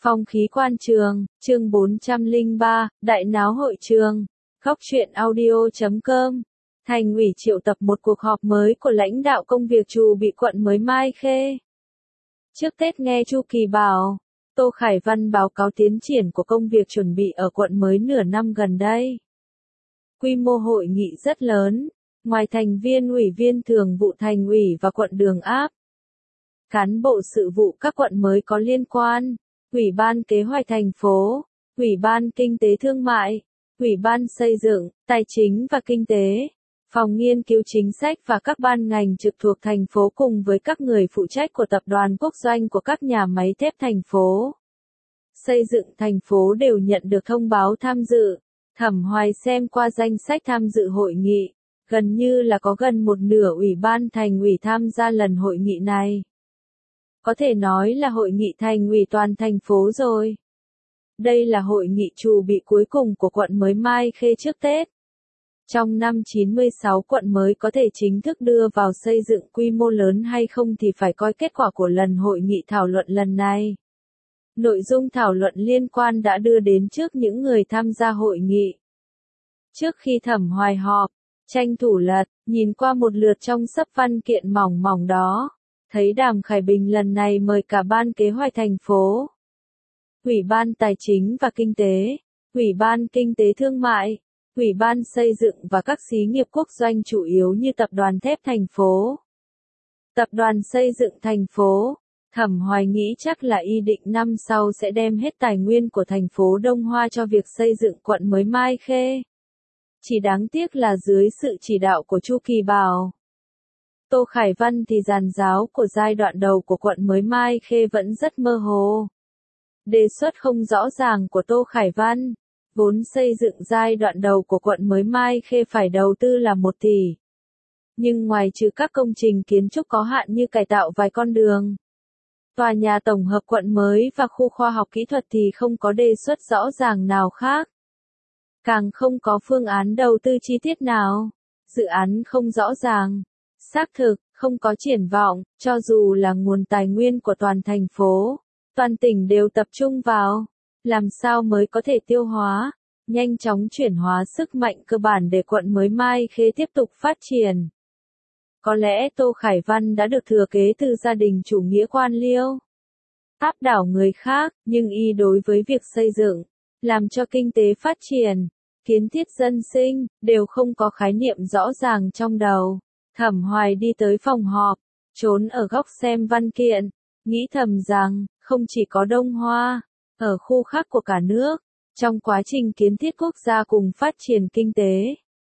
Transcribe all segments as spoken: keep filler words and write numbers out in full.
Phong khí quan trường, chương bốn trăm lẻ ba, đại náo hội trường. Góc truyện audio chấm com. Thành ủy triệu tập một cuộc họp mới của lãnh đạo công việc Trù Bị quận mới Mai Khê. Trước Tết nghe Chu Kỳ bảo, Tô Khải Văn báo cáo tiến triển của công việc chuẩn bị ở quận mới nửa năm gần đây. Quy mô hội nghị rất lớn, ngoài thành viên ủy viên thường vụ thành ủy và quận Đường Áp, cán bộ sự vụ các quận mới có liên quan, Ủy ban Kế hoạch thành phố, Ủy ban Kinh tế Thương mại, Ủy ban Xây dựng, Tài chính và Kinh tế, Phòng nghiên cứu chính sách và các ban ngành trực thuộc thành phố cùng với các người phụ trách của tập đoàn quốc doanh của các nhà máy thép thành phố. Xây dựng thành phố đều nhận được thông báo tham dự. Thẩm Hoài xem qua danh sách tham dự hội nghị, gần như là có gần một nửa ủy ban thành ủy tham gia lần hội nghị này. Có thể nói là hội nghị thành ủy toàn thành phố rồi. Đây là hội nghị Trù Bị cuối cùng của quận mới Mai Khê trước Tết. Trong năm chín mươi sáu quận mới có thể chính thức đưa vào xây dựng quy mô lớn hay không thì phải coi kết quả của lần hội nghị thảo luận lần này. Nội dung thảo luận liên quan đã đưa đến trước những người tham gia hội nghị. Trước khi Thẩm Hoài họp, tranh thủ lật, nhìn qua một lượt trong sấp văn kiện mỏng mỏng đó, thấy Đàm Khải Bình lần này mời cả ban kế hoạch thành phố, Ủy ban Tài chính và Kinh tế, Ủy ban Kinh tế Thương mại, Ủy ban Xây dựng và các xí nghiệp quốc doanh chủ yếu như Tập đoàn Thép thành phố, Tập đoàn Xây dựng thành phố. Thẩm Hoài nghĩ chắc là ý định năm sau sẽ đem hết tài nguyên của thành phố Đông Hoa cho việc xây dựng quận mới Mai Khê. Chỉ đáng tiếc là dưới sự chỉ đạo của Chu Kỳ Bảo, Tô Khải Văn thì giàn giáo của giai đoạn đầu của quận mới Mai Khê vẫn rất mơ hồ. Đề xuất không rõ ràng của Tô Khải Văn, vốn xây dựng giai đoạn đầu của quận mới Mai Khê phải đầu tư là một tỷ. Nhưng ngoài trừ các công trình kiến trúc có hạn như cải tạo vài con đường, tòa nhà tổng hợp quận mới và khu khoa học kỹ thuật thì không có đề xuất rõ ràng nào khác. Càng không có phương án đầu tư chi tiết nào. Dự án không rõ ràng, xác thực, không có triển vọng, cho dù là nguồn tài nguyên của toàn thành phố, toàn tỉnh đều tập trung vào. Làm sao mới có thể tiêu hóa, nhanh chóng chuyển hóa sức mạnh cơ bản để quận mới Mai Khê tiếp tục phát triển. Có lẽ Tô Khải Văn đã được thừa kế từ gia đình chủ nghĩa quan liêu, áp đảo người khác, nhưng y đối với việc xây dựng, làm cho kinh tế phát triển, kiến thiết dân sinh, đều không có khái niệm rõ ràng trong đầu. Thẩm Hoài đi tới phòng họp, trốn ở góc xem văn kiện, nghĩ thầm rằng, không chỉ có Đông Hoa, ở khu khác của cả nước, trong quá trình kiến thiết quốc gia cùng phát triển kinh tế,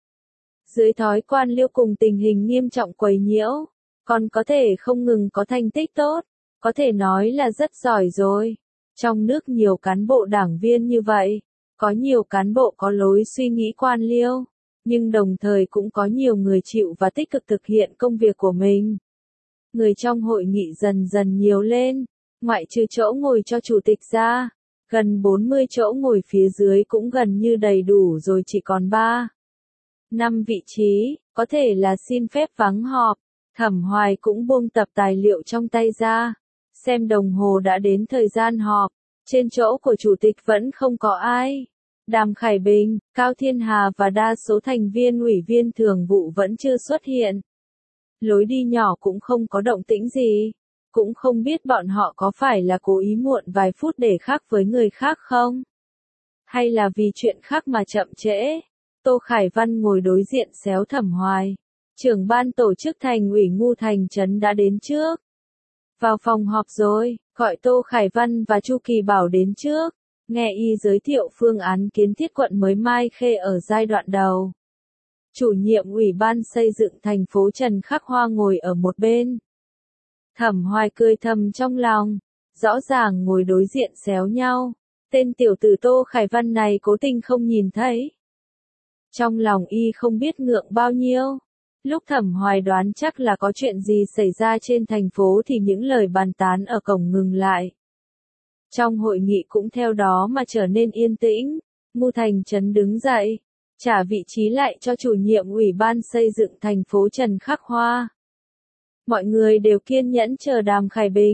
dưới thói quan liêu cùng tình hình nghiêm trọng quấy nhiễu, còn có thể không ngừng có thành tích tốt, có thể nói là rất giỏi rồi. Trong nước nhiều cán bộ đảng viên như vậy, có nhiều cán bộ có lối suy nghĩ quan liêu, nhưng đồng thời cũng có nhiều người chịu và tích cực thực hiện công việc của mình. Người trong hội nghị dần dần nhiều lên, ngoại trừ chỗ ngồi cho chủ tịch ra, gần bốn mươi chỗ ngồi phía dưới cũng gần như đầy đủ rồi, chỉ còn ba năm vị trí, có thể là xin phép vắng họp. Thẩm Hoài cũng buông tập tài liệu trong tay ra, xem đồng hồ đã đến thời gian họp, trên chỗ của chủ tịch vẫn không có ai. Đàm Khải Bình, Cao Thiên Hà và đa số thành viên ủy viên thường vụ vẫn chưa xuất hiện. Lối đi nhỏ cũng không có động tĩnh gì, cũng không biết bọn họ có phải là cố ý muộn vài phút để khác với người khác không? Hay là vì chuyện khác mà chậm trễ? Tô Khải Văn ngồi đối diện xéo Thẩm Hoài. Trưởng ban tổ chức thành ủy Ngu Thành Trấn đã đến trước. Vào phòng họp rồi, gọi Tô Khải Văn và Chu Kỳ Bảo đến trước, nghe y giới thiệu phương án kiến thiết quận mới Mai Khê ở giai đoạn đầu. Chủ nhiệm Ủy ban Xây dựng thành phố Trần Khắc Hoa ngồi ở một bên. Thẩm Hoài cười thầm trong lòng, rõ ràng ngồi đối diện xéo nhau, tên tiểu tử Tô Khải Văn này cố tình không nhìn thấy. Trong lòng y không biết ngượng bao nhiêu. Lúc Thẩm Hoài đoán chắc là có chuyện gì xảy ra trên thành phố thì những lời bàn tán ở cổng ngừng lại. Trong hội nghị cũng theo đó mà trở nên yên tĩnh. Ngu Thành Trấn đứng dậy, trả vị trí lại cho chủ nhiệm Ủy ban Xây dựng thành phố Trần Khắc Hoa. Mọi người đều kiên nhẫn chờ Đàm Khải Bình,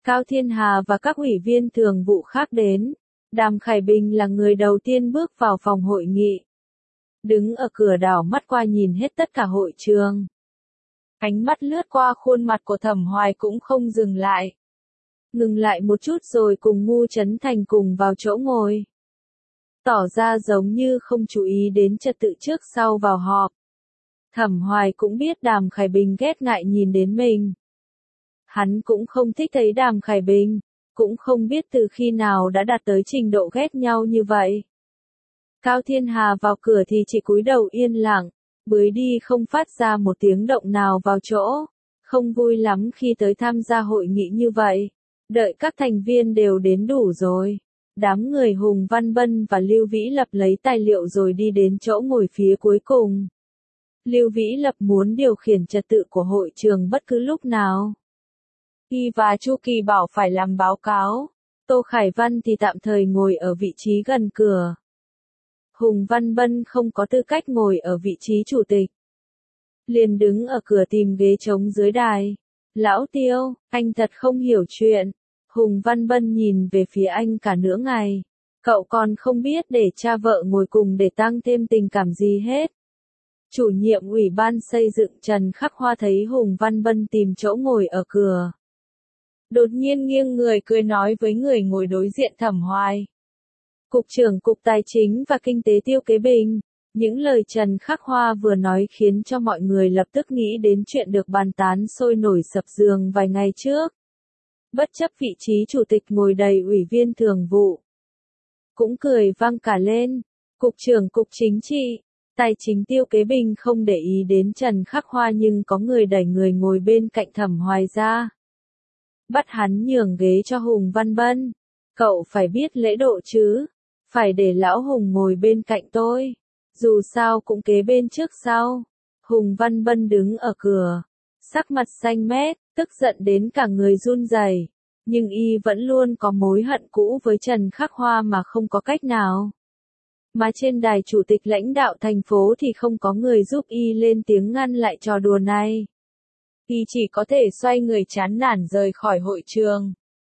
Cao Thiên Hà và các ủy viên thường vụ khác đến. Đàm Khải Bình là người đầu tiên bước vào phòng hội nghị. Đứng ở cửa đảo mắt qua nhìn hết tất cả hội trường. Ánh mắt lướt qua khuôn mặt của Thẩm Hoài cũng không dừng lại. Ngừng lại một chút rồi cùng Ngu Trấn Thành cùng vào chỗ ngồi. Tỏ ra giống như không chú ý đến trật tự trước sau vào họp. Thẩm Hoài cũng biết Đàm Khải Bình ghét ngại nhìn đến mình. Hắn cũng không thích thấy Đàm Khải Bình, cũng không biết từ khi nào đã đạt tới trình độ ghét nhau như vậy. Cao Thiên Hà vào cửa thì chỉ cúi đầu yên lặng, bưởi đi không phát ra một tiếng động nào vào chỗ, không vui lắm khi tới tham gia hội nghị như vậy. Đợi các thành viên đều đến đủ rồi. Đám người Hùng Văn Bân và Lưu Vĩ Lập lấy tài liệu rồi đi đến chỗ ngồi phía cuối cùng. Lưu Vĩ Lập muốn điều khiển trật tự của hội trường bất cứ lúc nào. Y và Chu Kỳ Bảo phải làm báo cáo. Tô Khải Văn thì tạm thời ngồi ở vị trí gần cửa. Hùng Văn Bân không có tư cách ngồi ở vị trí chủ tịch. Liền đứng ở cửa tìm ghế trống dưới đài. Lão Tiêu, anh thật không hiểu chuyện. Hùng Văn Bân nhìn về phía anh cả nửa ngày. Cậu còn không biết để cha vợ ngồi cùng để tăng thêm tình cảm gì hết. Chủ nhiệm ủy ban xây dựng Trần Khắc Hoa thấy Hùng Văn Bân tìm chỗ ngồi ở cửa. Đột nhiên nghiêng người cười nói với người ngồi đối diện Thẩm Hoài. Cục trưởng Cục Tài chính và Kinh tế Tiêu Kế Bình. Những lời Trần Khắc Hoa vừa nói khiến cho mọi người lập tức nghĩ đến chuyện được bàn tán sôi nổi sập giường vài ngày trước. Bất chấp vị trí chủ tịch ngồi đầy ủy viên thường vụ. Cũng cười vang cả lên. Cục trưởng Cục Chính trị, Tài chính Tiêu Kế Bình không để ý đến Trần Khắc Hoa nhưng có người đẩy người ngồi bên cạnh Thẩm Hoài ra. Bắt hắn nhường ghế cho Hùng Văn Bân. Cậu phải biết lễ độ chứ. Phải để lão Hùng ngồi bên cạnh tôi. Dù sao cũng kế bên trước sau. Hùng Văn Bân đứng ở cửa. Sắc mặt xanh mét, tức giận đến cả người run rẩy. Nhưng y vẫn luôn có mối hận cũ với Trần Khắc Hoa mà không có cách nào. Mà trên đài chủ tịch lãnh đạo thành phố thì không có người giúp y lên tiếng ngăn lại trò đùa này. Y chỉ có thể xoay người chán nản rời khỏi hội trường.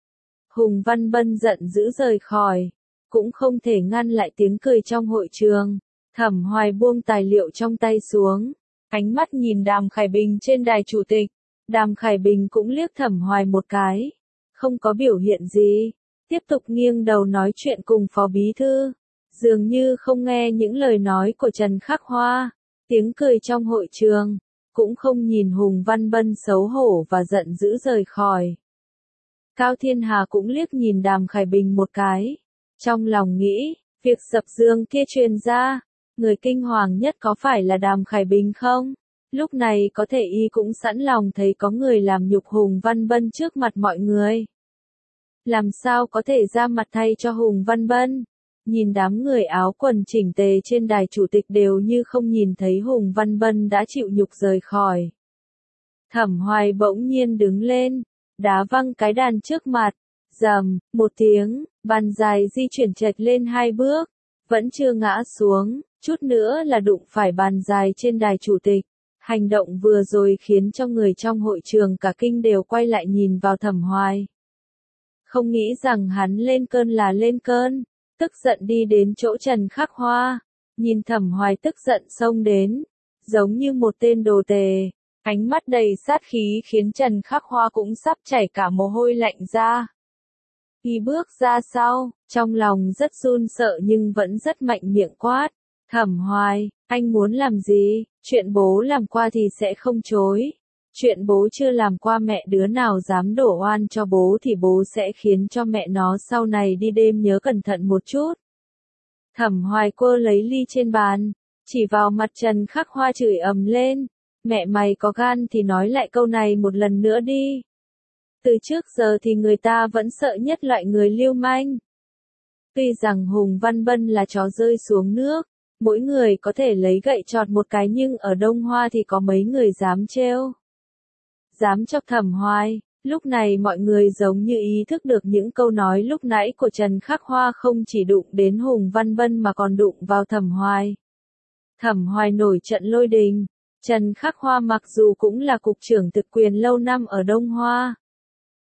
Hùng Văn Bân giận dữ rời khỏi. Cũng không thể ngăn lại tiếng cười trong hội trường. Thẩm Hoài buông tài liệu trong tay xuống. Ánh mắt nhìn Đàm Khải Bình trên đài chủ tịch. Đàm Khải Bình cũng liếc Thẩm Hoài một cái. Không có biểu hiện gì. Tiếp tục nghiêng đầu nói chuyện cùng phó bí thư. Dường như không nghe những lời nói của Trần Khắc Hoa. Tiếng cười trong hội trường. Cũng không nhìn Hùng Văn Bân xấu hổ và giận dữ rời khỏi. Cao Thiên Hà cũng liếc nhìn Đàm Khải Bình một cái. Trong lòng nghĩ, việc sập giường kia truyền ra. Người kinh hoàng nhất có phải là Đàm Khải Bình không? Lúc này có thể y cũng sẵn lòng thấy có người làm nhục Hùng Văn Bân trước mặt mọi người. Làm sao có thể ra mặt thay cho Hùng Văn Bân? Nhìn đám người áo quần chỉnh tề trên đài chủ tịch đều như không nhìn thấy Hùng Văn Bân đã chịu nhục rời khỏi. Thẩm Hoài bỗng nhiên đứng lên, đá văng cái đàn trước mặt, rầm, một tiếng, bàn dài di chuyển chệch lên hai bước, vẫn chưa ngã xuống, chút nữa là đụng phải bàn dài trên đài chủ tịch. Hành động vừa rồi khiến cho người trong hội trường cả kinh đều quay lại nhìn vào Thẩm Hoài. Không nghĩ rằng hắn lên cơn là lên cơn, tức giận đi đến chỗ Trần Khắc Hoa, nhìn Thẩm Hoài tức giận xông đến, giống như một tên đồ tề, ánh mắt đầy sát khí khiến Trần Khắc Hoa cũng sắp chảy cả mồ hôi lạnh ra. Y bước ra sau, trong lòng rất run sợ nhưng vẫn rất mạnh miệng quát. Thẩm Hoài, anh muốn làm gì? Chuyện bố làm qua thì sẽ không chối. Chuyện bố chưa làm qua mẹ đứa nào dám đổ oan cho bố thì bố sẽ khiến cho mẹ nó sau này đi đêm nhớ cẩn thận một chút. Thẩm Hoài quơ lấy ly trên bàn, chỉ vào mặt Trần Khắc Hoa chửi ầm lên. Mẹ mày có gan thì nói lại câu này một lần nữa đi. Từ trước giờ thì người ta vẫn sợ nhất loại người lưu manh. Tuy rằng Hùng Văn Bân là chó rơi xuống nước, mỗi người có thể lấy gậy chọt một cái nhưng ở Đông Hoa thì có mấy người dám trêu. Dám chọc Thẩm Hoài, lúc này mọi người giống như ý thức được những câu nói lúc nãy của Trần Khắc Hoa không chỉ đụng đến Hùng Văn Bân mà còn đụng vào Thẩm Hoài. Thẩm Hoài nổi trận lôi đình, Trần Khắc Hoa mặc dù cũng là cục trưởng thực quyền lâu năm ở Đông Hoa.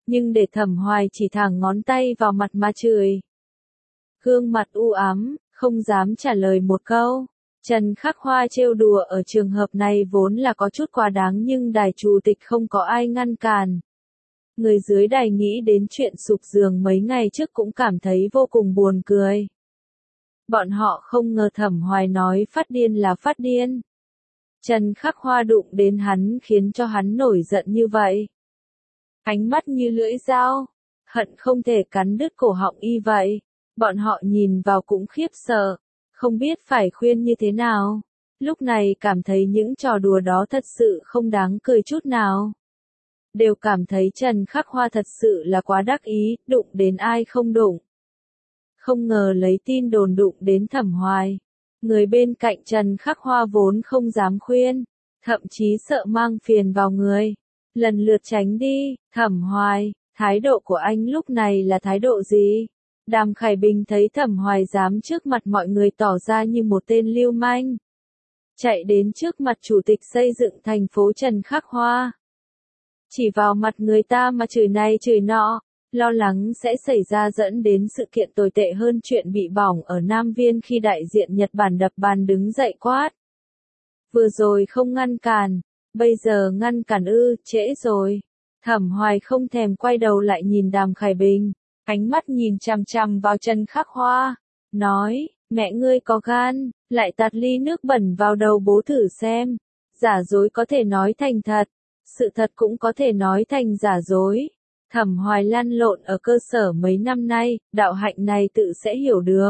nhưng để Thẩm Hoài chỉ thẳng ngón tay vào mặt mà chửi. Gương mặt u ám, không dám trả lời một câu. Trần Khắc Hoa trêu đùa ở trường hợp này vốn là có chút quá đáng nhưng đài chủ tịch không có ai ngăn cản. Người dưới đài nghĩ đến chuyện sụp giường mấy ngày trước cũng cảm thấy vô cùng buồn cười. Bọn họ không ngờ Thẩm Hoài nói phát điên là phát điên. Trần Khắc Hoa đụng đến hắn khiến cho hắn nổi giận như vậy. Ánh mắt như lưỡi dao, hận không thể cắn đứt cổ họng y vậy. Bọn họ nhìn vào cũng khiếp sợ, không biết phải khuyên như thế nào. Lúc này cảm thấy những trò đùa đó thật sự không đáng cười chút nào. Đều cảm thấy Trần Khắc Hoa thật sự là quá đắc ý, đụng đến ai không đụng. Không ngờ lấy tin đồn đụng đến Thẩm Hoài. Người bên cạnh Trần Khắc Hoa vốn không dám khuyên, thậm chí sợ mang phiền vào người. Lần lượt tránh đi. Thẩm Hoài, thái độ của anh lúc này là thái độ gì? Đàm Khải Bình thấy Thẩm Hoài dám trước mặt mọi người tỏ ra như một tên lưu manh. Chạy đến trước mặt chủ tịch xây dựng thành phố Trần Khắc Hoa. Chỉ vào mặt người ta mà chửi này chửi nọ, lo lắng sẽ xảy ra dẫn đến sự kiện tồi tệ hơn chuyện bị bỏng ở Nam Viên khi đại diện Nhật Bản đập bàn đứng dậy quát. Vừa rồi không ngăn cản, bây giờ ngăn cản ư, trễ rồi. Thẩm Hoài không thèm quay đầu lại nhìn Đàm Khải Bình, ánh mắt nhìn chằm chằm vào Trần Khắc Hoa, nói, mẹ ngươi có gan, lại tạt ly nước bẩn vào đầu bố thử xem. Giả dối có thể nói thành thật, sự thật cũng có thể nói thành giả dối. Thẩm Hoài lăn lộn ở cơ sở mấy năm nay, đạo hạnh này tự sẽ hiểu được.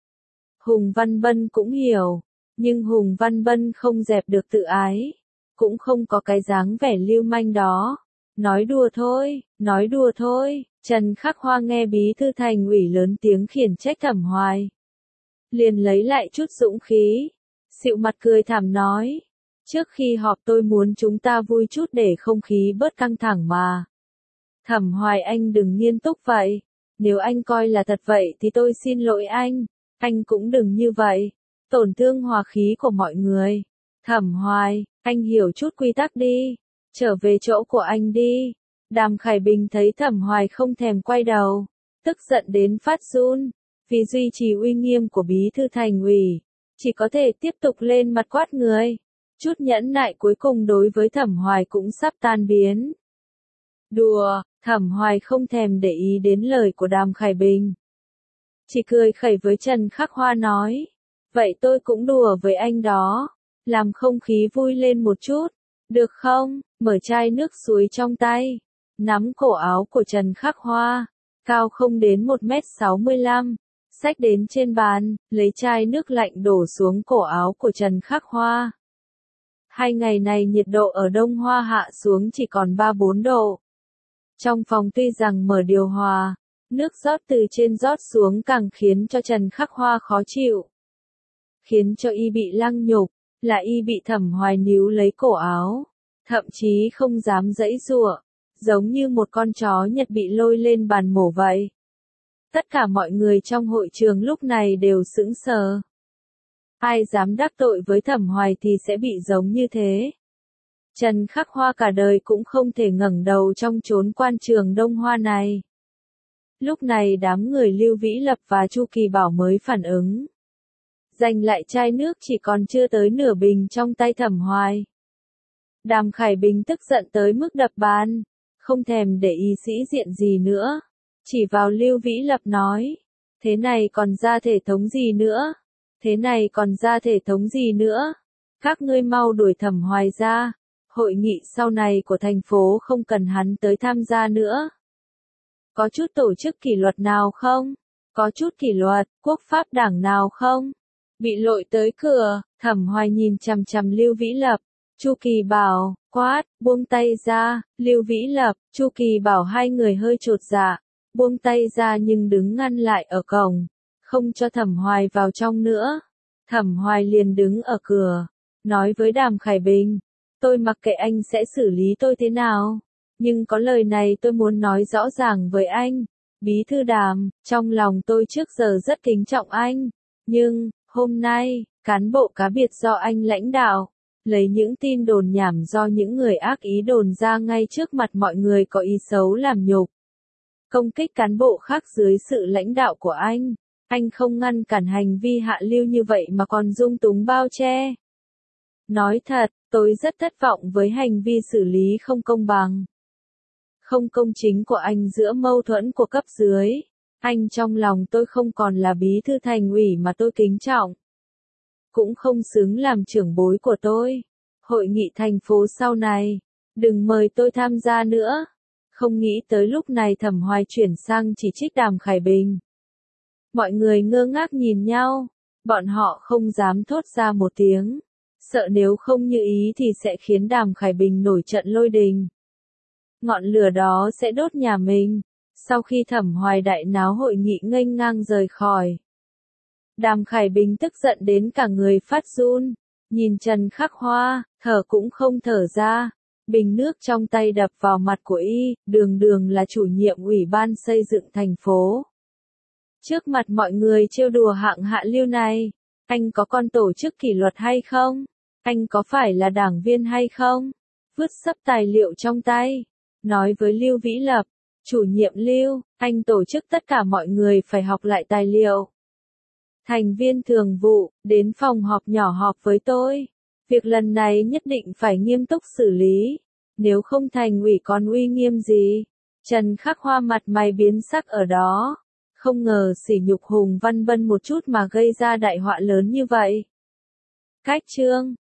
Hùng Văn Bân cũng hiểu, nhưng Hùng Văn Bân không dẹp được tự ái, cũng không có cái dáng vẻ lưu manh đó. Nói đùa thôi, nói đùa thôi. Trần Khắc Hoa nghe bí thư thành ủy lớn tiếng khiển trách Thẩm Hoài. Liền lấy lại chút dũng khí, xịu mặt cười thảm nói. Trước khi họp tôi muốn chúng ta vui chút để không khí bớt căng thẳng mà. Thẩm Hoài anh đừng nghiêm túc vậy. Nếu anh coi là thật vậy thì tôi xin lỗi anh. Anh cũng đừng như vậy. Tổn thương hòa khí của mọi người. Thẩm Hoài, anh hiểu chút quy tắc đi. Trở về chỗ của anh đi. Đàm Khải Bình thấy Thẩm Hoài không thèm quay đầu. Tức giận đến phát run. Vì duy trì uy nghiêm của bí thư thành ủy. Chỉ có thể tiếp tục lên mặt quát người. Chút nhẫn nại cuối cùng đối với Thẩm Hoài cũng sắp tan biến. Đùa, Thẩm Hoài không thèm để ý đến lời của Đàm Khải Bình. Chỉ cười khẩy với Trần Khắc Hoa nói. Vậy tôi cũng đùa với anh đó. Làm không khí vui lên một chút. Được không? Mở chai nước suối trong tay. Nắm cổ áo của Trần Khắc Hoa. Cao không đến một mét sáu mươi lăm. Xách đến trên bàn, lấy chai nước lạnh đổ xuống cổ áo của Trần Khắc Hoa. Hai ngày này nhiệt độ ở Đông Hoa hạ xuống chỉ còn ba bốn độ. Trong phòng tuy rằng mở điều hòa, nước rót từ trên rót xuống càng khiến cho Trần Khắc Hoa khó chịu. Khiến cho y bị lăng nhục, là y bị Thẩm Hoài níu lấy cổ áo, thậm chí không dám giãy giụa, giống như một con chó Nhật bị lôi lên bàn mổ vậy. Tất cả mọi người trong hội trường lúc này đều sững sờ. Ai dám đắc tội với Thẩm Hoài thì sẽ bị giống như thế. Trần Khắc Hoa cả đời cũng không thể ngẩng đầu trong chốn quan trường Đông Hoa này. Lúc này đám người Lưu Vĩ Lập và Chu Kỳ Bảo mới phản ứng. Giành lại chai nước chỉ còn chưa tới nửa bình trong tay Thẩm Hoài. Đàm Khải Bình tức giận tới mức đập bàn, không thèm để ý sĩ diện gì nữa. Chỉ vào Lưu Vĩ Lập nói, thế này còn ra thể thống gì nữa? Thế này còn ra thể thống gì nữa? Các ngươi mau đuổi Thẩm Hoài ra. Hội nghị sau này của thành phố không cần hắn tới tham gia nữa. Có chút tổ chức kỷ luật nào không? Có chút kỷ luật, quốc pháp đảng nào không? Bị lội tới cửa, Thẩm Hoài nhìn chằm chằm Lưu Vĩ Lập. Chu Kỳ Bảo, quát, buông tay ra. Lưu Vĩ Lập, Chu Kỳ Bảo hai người hơi chột dạ, buông tay ra nhưng đứng ngăn lại ở cổng, không cho Thẩm Hoài vào trong nữa. Thẩm Hoài liền đứng ở cửa, nói với Đàm Khải Bình, tôi mặc kệ anh sẽ xử lý tôi thế nào, nhưng có lời này tôi muốn nói rõ ràng với anh. Bí thư Đàm, trong lòng tôi trước giờ rất kính trọng anh, nhưng, hôm nay, cán bộ cá biệt do anh lãnh đạo, lấy những tin đồn nhảm do những người ác ý đồn ra ngay trước mặt mọi người có ý xấu làm nhục, công kích cán bộ khác dưới sự lãnh đạo của anh. Anh không ngăn cản hành vi hạ lưu như vậy mà còn dung túng bao che. Nói thật, tôi rất thất vọng với hành vi xử lý không công bằng, không công chính của anh giữa mâu thuẫn của cấp dưới. Anh trong lòng tôi không còn là bí thư thành ủy mà tôi kính trọng, cũng không xứng làm trưởng bối của tôi. Hội nghị thành phố sau này, đừng mời tôi tham gia nữa. Không nghĩ tới lúc này Thẩm Hoài chuyển sang chỉ trích Đàm Khải Bình. Mọi người ngơ ngác nhìn nhau, bọn họ không dám thốt ra một tiếng, sợ nếu không như ý thì sẽ khiến Đàm Khải Bình nổi trận lôi đình. Ngọn lửa đó sẽ đốt nhà mình. Sau khi Thẩm Hoài đại náo hội nghị nghênh ngang rời khỏi, Đàm Khải Bình tức giận đến cả người phát run, nhìn Trần Khắc Hoa, thở cũng không thở ra. Bình nước trong tay đập vào mặt của y, đường đường là chủ nhiệm ủy ban xây dựng thành phố. Trước mặt mọi người trêu đùa hạng hạ lưu này, anh có con tổ chức kỷ luật hay không? Anh có phải là đảng viên hay không? Vứt sấp tài liệu trong tay, nói với Lưu Vĩ Lập, chủ nhiệm Lưu, anh tổ chức tất cả mọi người phải học lại tài liệu. Thành viên thường vụ, đến phòng họp nhỏ họp với tôi. Việc lần này nhất định phải nghiêm túc xử lý, nếu không thành ủy còn uy nghiêm gì. Trần Khắc Hoa mặt mày biến sắc ở đó, không ngờ sỉ nhục Hùng Văn Bân một chút mà gây ra đại họa lớn như vậy. Cách chương